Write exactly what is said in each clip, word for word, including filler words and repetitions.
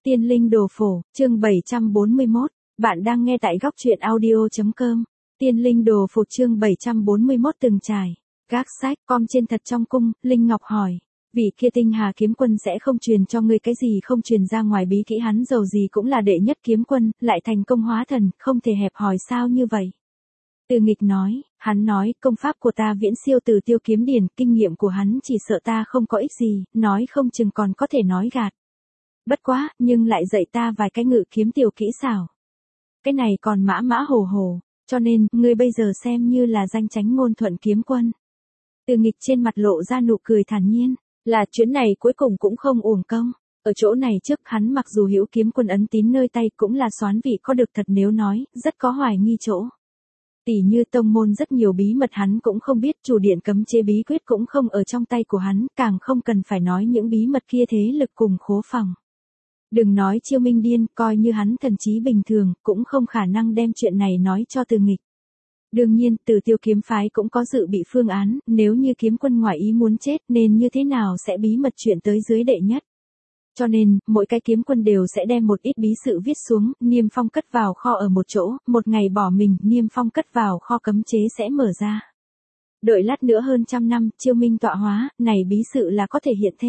Tiên linh đồ phổ, chương bảy trăm bốn mươi mốt, bạn đang nghe tại góc truyện audio.com. Tiên linh đồ phổ chương bảy trăm bốn mươi mốt từng trải. Gác sách, com trên thật trong cung, Linh Ngọc hỏi. Vị kia tinh hà kiếm quân sẽ không truyền cho ngươi cái gì không truyền ra ngoài bí kỹ, hắn dầu gì cũng là đệ nhất kiếm quân, lại thành công hóa thần, không thể hẹp hòi sao như vậy. Từ Nghịch nói, hắn nói, công pháp của ta viễn siêu từ Tiêu kiếm điển, kinh nghiệm của hắn chỉ sợ ta không có ích gì, nói không chừng còn có thể nói gạt. Bất quá, nhưng lại dạy ta vài cái ngự kiếm tiểu kỹ xảo. Cái này còn mã mã hồ hồ, cho nên, ngươi bây giờ xem như là danh chánh ngôn thuận kiếm quân. Từ Nghịch trên mặt lộ ra nụ cười thản nhiên, là chuyến này cuối cùng cũng không uổng công. Ở chỗ này trước hắn mặc dù hữu kiếm quân ấn tín nơi tay cũng là soán vị có được thật, nếu nói, rất có hoài nghi chỗ. Tỷ như tông môn rất nhiều bí mật hắn cũng không biết, chủ điện cấm chế bí quyết cũng không ở trong tay của hắn, càng không cần phải nói những bí mật kia thế lực cùng khố phòng. Đừng nói Chiêu Minh điên, coi như hắn thần trí bình thường, cũng không khả năng đem chuyện này nói cho Từ Nghịch. Đương nhiên, Từ Tiêu kiếm phái cũng có dự bị phương án, nếu như kiếm quân ngoại ý muốn chết nên như thế nào sẽ bí mật chuyện tới dưới đệ nhất. Cho nên, mỗi cái kiếm quân đều sẽ đem một ít bí sự viết xuống, niêm phong cất vào kho ở một chỗ, một ngày bỏ mình, niêm phong cất vào kho cấm chế sẽ mở ra. Đợi lát nữa hơn trăm năm, Chiêu Minh tọa hóa, này bí sự là có thể hiện thế.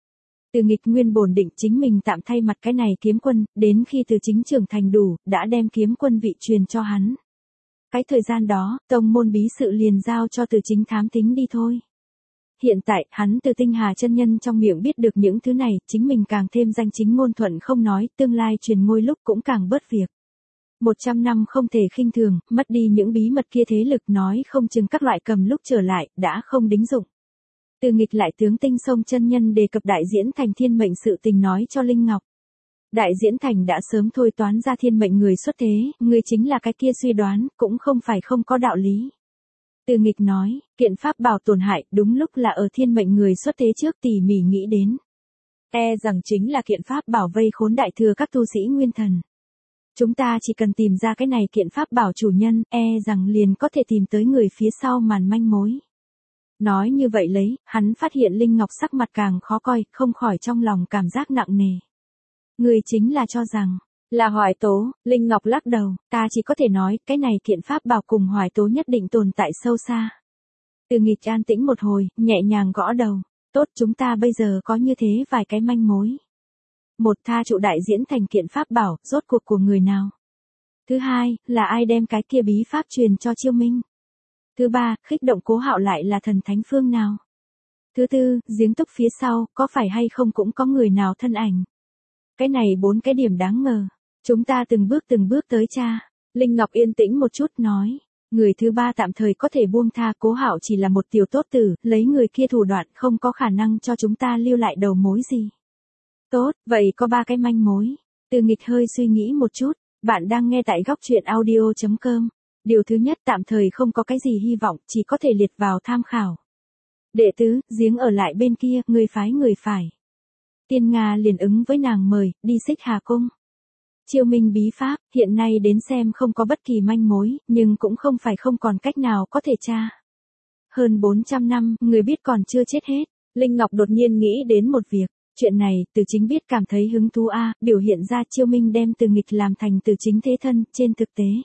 Từ Nghịch nguyên bổn định chính mình tạm thay mặt cái này kiếm quân, đến khi Từ Chính trưởng thành đủ, đã đem kiếm quân vị truyền cho hắn. Cái thời gian đó, tông môn bí sự liền giao cho Từ Chính thám tính đi thôi. Hiện tại, hắn từ Tinh Hà chân nhân trong miệng biết được những thứ này, chính mình càng thêm danh chính ngôn thuận không nói, tương lai truyền ngôi lúc cũng càng bớt việc. Một trăm năm không thể khinh thường, mất đi những bí mật kia thế lực nói không chừng các loại cầm lúc trở lại, đã không đính dụng. Từ Nghịch lại tướng Tinh Sông chân nhân đề cập Đại Diễn Thành thiên mệnh sự tình nói cho Linh Ngọc. Đại Diễn Thành đã sớm thôi toán ra thiên mệnh người xuất thế, người chính là cái kia suy đoán, cũng không phải không có đạo lý. Từ Nghịch nói, kiện pháp bảo tổn hại, đúng lúc là ở thiên mệnh người xuất thế trước tỉ mỉ nghĩ đến. E rằng chính là kiện pháp bảo vây khốn đại thừa các tu sĩ nguyên thần. Chúng ta chỉ cần tìm ra cái này kiện pháp bảo chủ nhân, e rằng liền có thể tìm tới người phía sau màn manh mối. Nói như vậy lấy, hắn phát hiện Linh Ngọc sắc mặt càng khó coi, không khỏi trong lòng cảm giác nặng nề. Người chính là cho rằng, là Hoài Tố, Linh Ngọc lắc đầu, ta chỉ có thể nói, cái này kiện pháp bảo cùng Hoài Tố nhất định tồn tại sâu xa. Từ Nghịch an tĩnh một hồi, nhẹ nhàng gõ đầu, tốt, chúng ta bây giờ có như thế vài cái manh mối. Một, tha trụ Đại Diễn Thành kiện pháp bảo, rốt cuộc của người nào? Thứ hai, là ai đem cái kia bí pháp truyền cho Chiêu Minh? Thứ ba, khích động Cố Hạo lại là thần thánh phương nào? Thứ tư, giếng túc phía sau, có phải hay không cũng có người nào thân ảnh? Cái này bốn cái điểm đáng ngờ. Chúng ta từng bước từng bước tới cha. Linh Ngọc yên tĩnh một chút nói. Người thứ ba tạm thời có thể buông tha, Cố Hạo chỉ là một tiểu tốt tử, lấy người kia thủ đoạn không có khả năng cho chúng ta lưu lại đầu mối gì. Tốt, vậy có ba cái manh mối. Từ Nghịch hơi suy nghĩ một chút. Bạn đang nghe tại góc truyện audio.com. Điều thứ nhất, tạm thời không có cái gì hy vọng, chỉ có thể liệt vào tham khảo. Đệ tứ, giếng ở lại bên kia, người phái người phải. Tiên Nga liền ứng với nàng mời, đi Xích Hà Cung. Chiêu Minh bí pháp, hiện nay đến xem không có bất kỳ manh mối, nhưng cũng không phải không còn cách nào có thể tra. Hơn bốn trăm năm, người biết còn chưa chết hết. Linh Ngọc đột nhiên nghĩ đến một việc. Chuyện này, Từ Chính biết cảm thấy hứng thú a, à, biểu hiện ra Chiêu Minh đem Từ Nghịch làm thành Từ Chính thế thân, trên thực tế.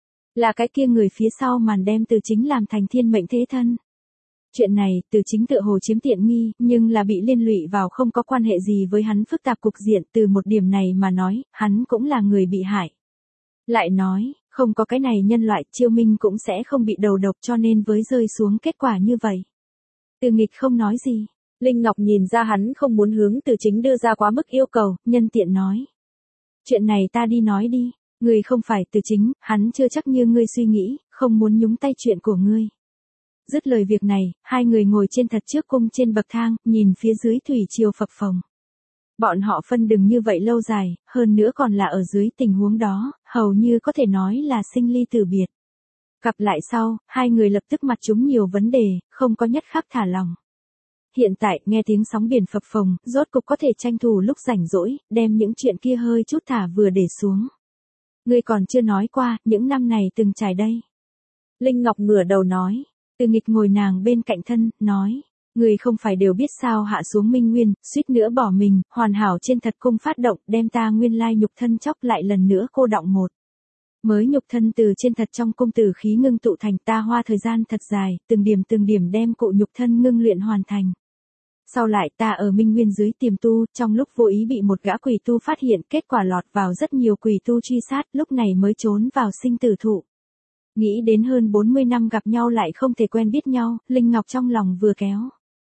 Là cái kia người phía sau màn đem Từ Chính làm thành thiên mệnh thế thân. Chuyện này, Từ Chính tự hồ chiếm tiện nghi, nhưng là bị liên lụy vào không có quan hệ gì với hắn phức tạp cục diện, từ một điểm này mà nói, hắn cũng là người bị hại. Lại nói, không có cái này nhân loại, Chiêu Minh cũng sẽ không bị đầu độc, cho nên với rơi xuống kết quả như vậy. Từ Nghịch không nói gì, Linh Ngọc nhìn ra hắn không muốn hướng Từ Chính đưa ra quá mức yêu cầu, nhân tiện nói. Chuyện này ta đi nói đi, ngươi không phải Từ Chính, hắn chưa chắc như ngươi suy nghĩ, không muốn nhúng tay chuyện của ngươi. Dứt lời việc này, hai người ngồi trên thật trước cung trên bậc thang, nhìn phía dưới thủy triều phập phồng. Bọn họ phân đừng như vậy lâu dài, hơn nữa còn là ở dưới tình huống đó, hầu như có thể nói là sinh ly tử biệt. Gặp lại sau, hai người lập tức mặt trúng nhiều vấn đề, không có nhất khắc thả lòng. Hiện tại, nghe tiếng sóng biển phập phồng, rốt cục có thể tranh thủ lúc rảnh rỗi, đem những chuyện kia hơi chút thả vừa để xuống. Ngươi còn chưa nói qua, những năm này từng trải đây. Linh Ngọc ngửa đầu nói. Từ Nghịch ngồi nàng bên cạnh thân, nói. Người không phải đều biết sao hạ xuống minh nguyên, suýt nữa bỏ mình, hoàn hảo trên thật cung phát động, đem ta nguyên lai nhục thân chóc lại lần nữa cô đọng một. Mới nhục thân từ trên thật trong cung tử khí ngưng tụ thành, ta hoa thời gian thật dài, từng điểm từng điểm đem cụ nhục thân ngưng luyện hoàn thành. Sau lại ta ở minh nguyên dưới tiềm tu, trong lúc vô ý bị một gã quỷ tu phát hiện, kết quả lọt vào rất nhiều quỷ tu truy sát, lúc này mới trốn vào sinh tử thụ. Nghĩ đến hơn bốn mươi năm gặp nhau lại không thể quen biết nhau, Linh Ngọc trong lòng vừa kéo.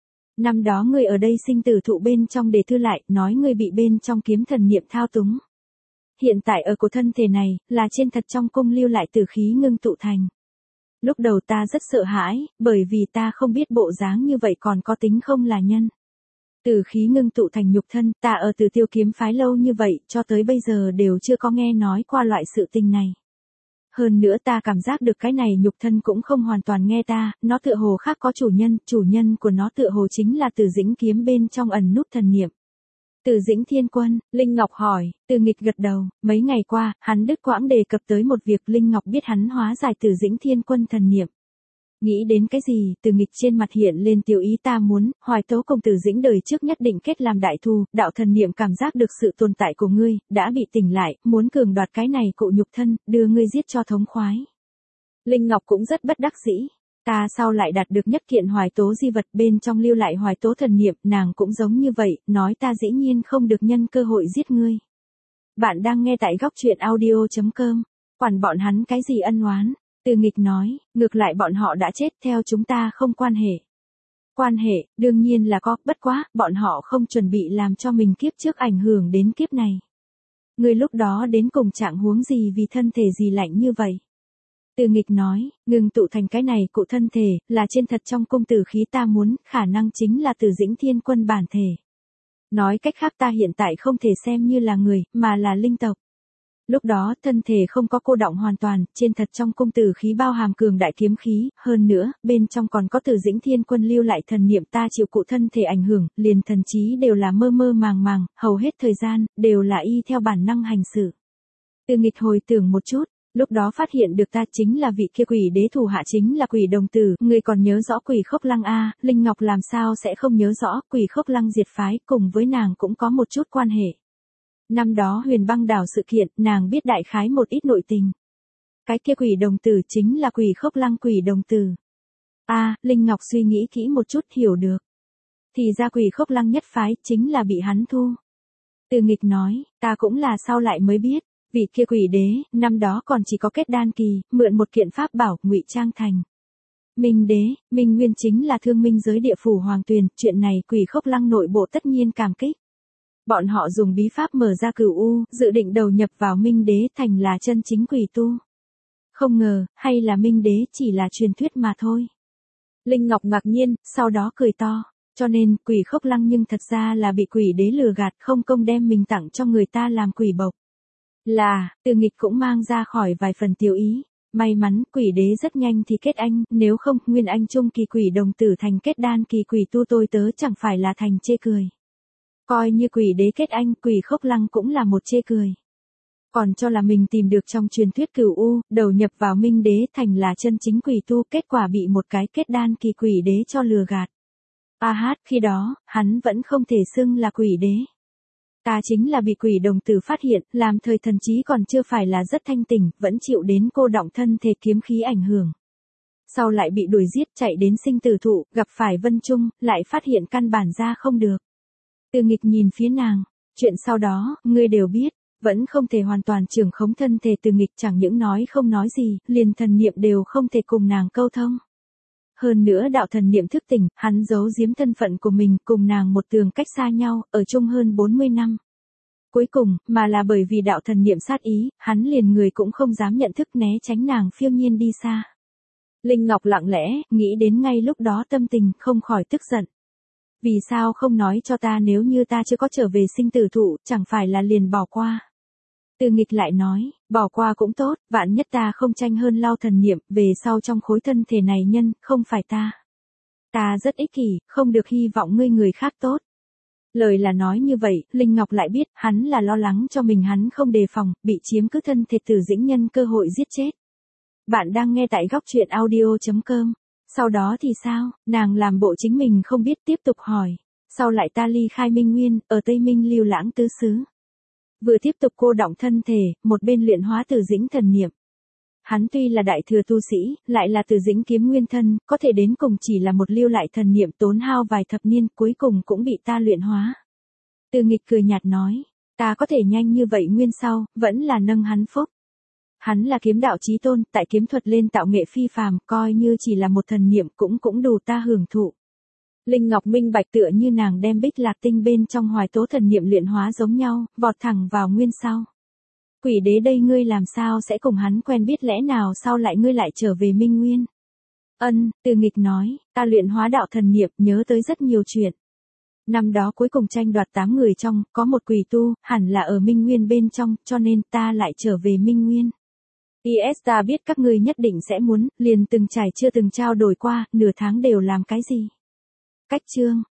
Năm đó ngươi ở đây sinh tử thụ bên trong để thư lại, nói ngươi bị bên trong kiếm thần niệm thao túng. Hiện tại ở của thân thể này, là trên thật trong cung lưu lại tử khí ngưng tụ thành. Lúc đầu ta rất sợ hãi, bởi vì ta không biết bộ dáng như vậy còn có tính không là nhân. Tử khí ngưng tụ thành nhục thân, ta ở Tử Tiêu kiếm phái lâu như vậy, cho tới bây giờ đều chưa có nghe nói qua loại sự tình này. Hơn nữa ta cảm giác được cái này nhục thân cũng không hoàn toàn nghe ta, nó tựa hồ khác có chủ nhân, chủ nhân của nó tựa hồ chính là Từ Dĩnh kiếm bên trong ẩn nút thần niệm. Từ Dĩnh Thiên Quân, Linh Ngọc hỏi, Từ Nghịch gật đầu, mấy ngày qua, hắn đứt quãng đề cập tới một việc Linh Ngọc biết hắn hóa giải Từ Dĩnh Thiên Quân thần niệm. Nghĩ đến cái gì, Từ Nghịch trên mặt hiện lên tiểu ý ta muốn, Hoài Tố cùng Từ Dĩnh đời trước nhất định kết làm đại thù, đạo thần niệm cảm giác được sự tồn tại của ngươi, đã bị tỉnh lại, muốn cường đoạt cái này cụ nhục thân, đưa ngươi giết cho thống khoái. Linh Ngọc cũng rất bất đắc dĩ. Ta sao lại đạt được nhất kiện Hoài Tố di vật bên trong lưu lại Hoài Tố thần niệm, nàng cũng giống như vậy, nói ta dĩ nhiên không được nhân cơ hội giết ngươi. Bạn đang nghe tại góc truyện audio chấm com, quản bọn hắn cái gì ân oán. Từ Nghịch nói, ngược lại bọn họ đã chết theo chúng ta không quan hệ. Quan hệ, đương nhiên là có, bất quá, bọn họ không chuẩn bị làm cho mình kiếp trước ảnh hưởng đến kiếp này. Người lúc đó đến cùng trạng huống gì vì thân thể gì lạnh như vậy? Từ Nghịch nói, ngừng tụ thành cái này cụ thân thể, là trên thật trong cung tử khí ta muốn, khả năng chính là Từ Dĩnh Thiên Quân bản thể. Nói cách khác ta hiện tại không thể xem như là người, mà là linh tộc. Lúc đó, thân thể không có cô đọng hoàn toàn, trên thật trong cung tử khí bao hàm cường đại kiếm khí, hơn nữa, bên trong còn có Từ Dĩnh Thiên Quân lưu lại thần niệm ta chịu cụ thân thể ảnh hưởng, liền thần trí đều là mơ mơ màng màng, hầu hết thời gian, đều là y theo bản năng hành sự. Từ Nghịch hồi tưởng một chút, lúc đó phát hiện được ta chính là vị kia quỷ đế thủ hạ chính là quỷ đồng tử, người còn nhớ rõ quỷ khốc lăng a, Linh Ngọc làm sao sẽ không nhớ rõ, quỷ khốc lăng diệt phái, cùng với nàng cũng có một chút quan hệ. Năm đó Huyền Băng Đảo sự kiện, nàng biết đại khái một ít nội tình. Cái kia quỷ đồng tử chính là quỷ khốc lăng quỷ đồng tử. A, Linh Ngọc suy nghĩ kỹ một chút hiểu được. Thì ra quỷ khốc lăng nhất phái chính là bị hắn thu. Từ Nghịch nói, ta cũng là sau lại mới biết, vị kia quỷ đế, năm đó còn chỉ có kết đan kỳ, mượn một kiện pháp bảo, ngụy trang thành. Minh đế, Minh Nguyên chính là thương minh giới địa phủ Hoàng Tuyền, chuyện này quỷ khốc lăng nội bộ tất nhiên cảm kích. Bọn họ dùng bí pháp mở ra cửu u, dự định đầu nhập vào Minh đế thành là chân chính quỷ tu. Không ngờ, hay là Minh đế chỉ là truyền thuyết mà thôi. Linh Ngọc ngạc nhiên, sau đó cười to. Cho nên, quỷ khốc lăng nhưng thật ra là bị quỷ đế lừa gạt không công đem mình tặng cho người ta làm quỷ bộc. Là, Từ Nghịch cũng mang ra khỏi vài phần tiểu ý. May mắn, quỷ đế rất nhanh thì kết anh, nếu không, nguyên anh trung kỳ quỷ đồng tử thành kết đan kỳ quỷ tu tôi tớ chẳng phải là thành chê cười. Coi như quỷ đế kết anh, quỷ khốc lăng cũng là một chê cười. Còn cho là mình tìm được trong truyền thuyết cửu u, đầu nhập vào Minh đế thành là chân chính quỷ tu, kết quả bị một cái kết đan kỳ quỷ đế cho lừa gạt. A hát, khi đó, hắn vẫn không thể xưng là quỷ đế. Ta chính là bị quỷ đồng tử phát hiện, làm thời thần trí còn chưa phải là rất thanh tỉnh, vẫn chịu đến cô đọng thân thể kiếm khí ảnh hưởng. Sau lại bị đuổi giết chạy đến sinh tử thụ, gặp phải Vân Trung, lại phát hiện căn bản ra không được. Từ Nghịch nhìn phía nàng, chuyện sau đó, ngươi đều biết, vẫn không thể hoàn toàn trưởng khống thân thể. Từ Nghịch chẳng những nói không nói gì, liền thần niệm đều không thể cùng nàng câu thông. Hơn nữa đạo thần niệm thức tỉnh, hắn giấu giếm thân phận của mình cùng nàng một tường cách xa nhau, ở chung hơn bốn mươi năm. Cuối cùng, mà là bởi vì đạo thần niệm sát ý, hắn liền người cũng không dám nhận thức né tránh nàng phiêu nhiên đi xa. Linh Ngọc lặng lẽ, nghĩ đến ngay lúc đó tâm tình, không khỏi tức giận. Vì sao không nói cho ta nếu như ta chưa có trở về sinh tử thụ, chẳng phải là liền bỏ qua. Từ Nghịch lại nói, bỏ qua cũng tốt, vạn nhất ta không tranh hơn lao thần niệm, về sau trong khối thân thể này nhân, không phải ta. Ta rất ích kỷ, không được hy vọng ngươi người khác tốt. Lời là nói như vậy, Linh Ngọc lại biết, hắn là lo lắng cho mình hắn không đề phòng, bị chiếm cứ thân thể Từ Dĩnh nhân cơ hội giết chết. Bạn đang nghe tại góc truyện audio chấm com. Sau đó thì sao, nàng làm bộ chính mình không biết tiếp tục hỏi. Sau lại ta ly khai Minh Nguyên, ở Tây Minh lưu lãng tứ xứ. Vừa tiếp tục cô đọng thân thể, một bên luyện hóa Từ Dĩnh thần niệm. Hắn tuy là đại thừa tu sĩ, lại là Từ Dĩnh kiếm nguyên thân, có thể đến cùng chỉ là một lưu lại thần niệm tốn hao vài thập niên, cuối cùng cũng bị ta luyện hóa. Từ Nghịch cười nhạt nói, ta có thể nhanh như vậy nguyên sau, vẫn là nâng hắn phúc. Hắn là kiếm đạo chí tôn, tại kiếm thuật lên tạo nghệ phi phàm, coi như chỉ là một thần niệm cũng cũng đủ ta hưởng thụ. Linh Ngọc minh bạch tựa như nàng đem Bích Lạc tinh bên trong Hoài Tố thần niệm luyện hóa giống nhau, vọt thẳng vào nguyên sau. Quỷ đế đây ngươi làm sao sẽ cùng hắn quen biết, lẽ nào sau lại ngươi lại trở về Minh Nguyên? Ân, Từ Nghịch nói, ta luyện hóa đạo thần niệm, nhớ tới rất nhiều chuyện. Năm đó cuối cùng tranh đoạt tám người trong, có một quỷ tu, hẳn là ở Minh Nguyên bên trong, cho nên ta lại trở về Minh Nguyên. Yes, ta biết các ngươi nhất định sẽ muốn, liền từng trải chưa từng trao đổi qua, nửa tháng đều làm cái gì? Cách chương,